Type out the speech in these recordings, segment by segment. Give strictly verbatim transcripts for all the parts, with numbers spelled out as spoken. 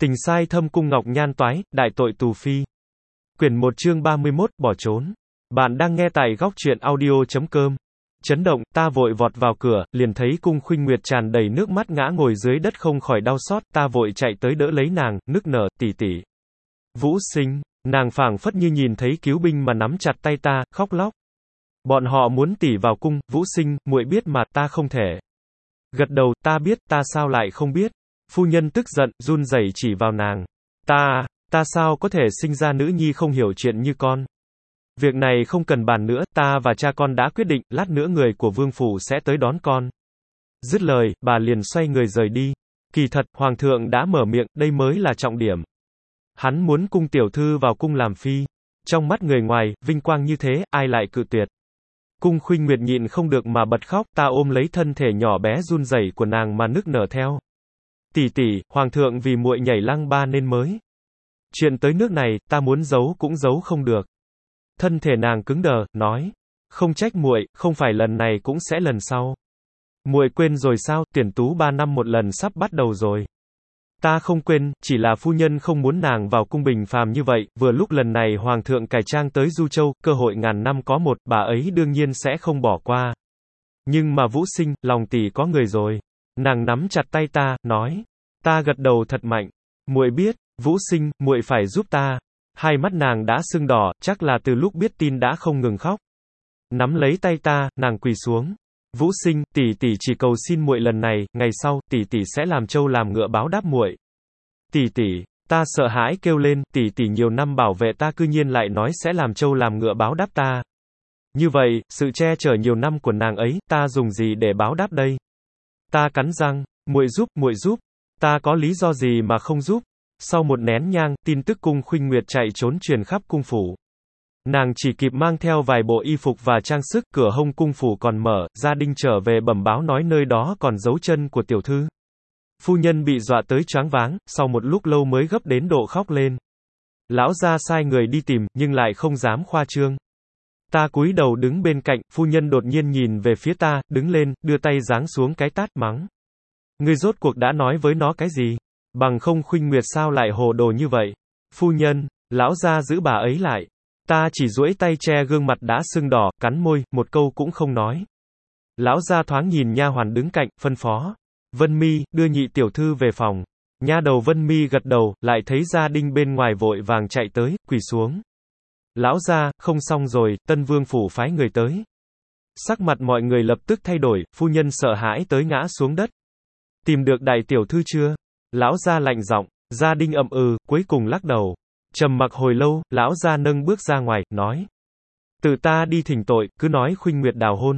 Tình sai thâm cung ngọc nhan toái, đại tội tù phi. Quyển một chương ba mươi mốt, bỏ trốn. Bạn đang nghe tại góc truyện audio.com. Chấn động, ta vội vọt vào cửa, liền thấy cung Khuynh Nguyệt tràn đầy nước mắt ngã ngồi dưới đất không khỏi đau xót, ta vội chạy tới đỡ lấy nàng, nức nở, tỷ tỷ. Vũ Sinh, nàng phảng phất như nhìn thấy cứu binh mà nắm chặt tay ta, khóc lóc. Bọn họ muốn tỷ vào cung, Vũ Sinh, muội biết mà, ta không thể. Gật đầu, ta biết, ta sao lại không biết. Phu nhân tức giận, run rẩy chỉ vào nàng. Ta, ta sao có thể sinh ra nữ nhi không hiểu chuyện như con. Việc này không cần bàn nữa, ta và cha con đã quyết định, lát nữa người của vương phủ sẽ tới đón con. Dứt lời, bà liền xoay người rời đi. Kỳ thật, hoàng thượng đã mở miệng, đây mới là trọng điểm. Hắn muốn cung tiểu thư vào cung làm phi. Trong mắt người ngoài, vinh quang như thế, ai lại cự tuyệt. Cung Khuynh Nguyệt nhịn không được mà bật khóc, ta ôm lấy thân thể nhỏ bé run rẩy của nàng mà nức nở theo. Tỷ tỷ, hoàng thượng vì muội nhảy lăng ba nên mới. Chuyện tới nước này, ta muốn giấu cũng giấu không được. Thân thể nàng cứng đờ, nói, không trách muội, không phải lần này cũng sẽ lần sau. Muội quên rồi sao, tuyển tú ba năm một lần sắp bắt đầu rồi. Ta không quên, chỉ là phu nhân không muốn nàng vào cung bình phàm như vậy, vừa lúc lần này hoàng thượng cải trang tới Du Châu, cơ hội ngàn năm có một, bà ấy đương nhiên sẽ không bỏ qua. Nhưng mà Vũ Sinh, lòng tỷ có người rồi. Nàng nắm chặt tay ta, nói, ta gật đầu thật mạnh. Muội biết, Vũ Sinh, muội phải giúp ta. Hai mắt nàng đã sưng đỏ, chắc là từ lúc biết tin đã không ngừng khóc. Nắm lấy tay ta, nàng quỳ xuống. Vũ Sinh, tỷ tỷ chỉ cầu xin muội lần này, ngày sau, tỷ tỷ sẽ làm trâu làm ngựa báo đáp muội. Tỷ tỷ, ta sợ hãi kêu lên, tỷ tỷ nhiều năm bảo vệ ta cư nhiên lại nói sẽ làm trâu làm ngựa báo đáp ta. Như vậy, sự che chở nhiều năm của nàng ấy, ta dùng gì để báo đáp đây? Ta cắn răng, muội giúp, muội giúp. Ta có lý do gì mà không giúp? Sau một nén nhang, tin tức cung Khuynh Nguyệt chạy trốn truyền khắp cung phủ. Nàng chỉ kịp mang theo vài bộ y phục và trang sức, cửa hông cung phủ còn mở, gia đình trở về bẩm báo nói nơi đó còn dấu chân của tiểu thư. Phu nhân bị dọa tới choáng váng, sau một lúc lâu mới gấp đến độ khóc lên. Lão gia sai người đi tìm, nhưng lại không dám khoa trương. Ta cúi đầu đứng bên cạnh, phu nhân đột nhiên nhìn về phía ta, đứng lên, đưa tay giáng xuống cái tát mắng. Ngươi rốt cuộc đã nói với nó cái gì? Bằng không Khuynh Nguyệt sao lại hồ đồ như vậy? Phu nhân, lão gia giữ bà ấy lại. Ta chỉ duỗi tay che gương mặt đã sưng đỏ, cắn môi, một câu cũng không nói. Lão gia thoáng nhìn nha hoàn đứng cạnh, phân phó. Vân Mi, đưa nhị tiểu thư về phòng. Nha đầu Vân Mi gật đầu, lại thấy gia đình bên ngoài vội vàng chạy tới, quỳ xuống. Lão gia, không xong rồi, Tân Vương phủ phái người tới. Sắc mặt mọi người lập tức thay đổi, phu nhân sợ hãi tới ngã xuống đất. Tìm được đại tiểu thư chưa? Lão gia lạnh giọng, gia đình ậm ừ, cuối cùng lắc đầu. Trầm mặc hồi lâu, lão gia nâng bước ra ngoài, nói. Tự ta đi thỉnh tội, cứ nói Khuynh Nguyệt đào hôn.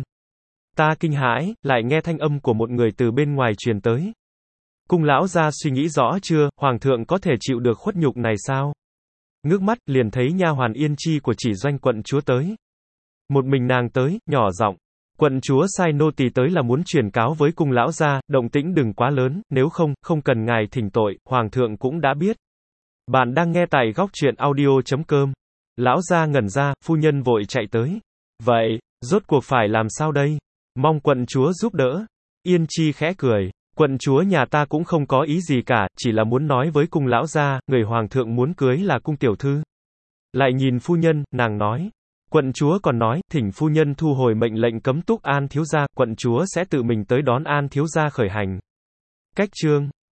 Ta kinh hãi, lại nghe thanh âm của một người từ bên ngoài truyền tới. Cung lão gia suy nghĩ rõ chưa, hoàng thượng có thể chịu được khuất nhục này sao? Ngước mắt, liền thấy nha hoàn Yên Chi của chỉ doanh quận chúa tới. Một mình nàng tới, nhỏ giọng. Quận chúa sai nô tỳ tới là muốn truyền cáo với cung lão gia, động tĩnh đừng quá lớn, nếu không, không cần ngài thỉnh tội, hoàng thượng cũng đã biết. Bạn đang nghe tại góc truyện audio.com. Lão gia ngẩn ra, phu nhân vội chạy tới. Vậy, rốt cuộc phải làm sao đây? Mong quận chúa giúp đỡ. Yên Chi khẽ cười. Quận chúa nhà ta cũng không có ý gì cả, chỉ là muốn nói với cung lão gia, người hoàng thượng muốn cưới là cung tiểu thư. Lại nhìn phu nhân, nàng nói. Quận chúa còn nói, thỉnh phu nhân thu hồi mệnh lệnh cấm túc An thiếu gia, quận chúa sẽ tự mình tới đón An thiếu gia khởi hành. Cách chương.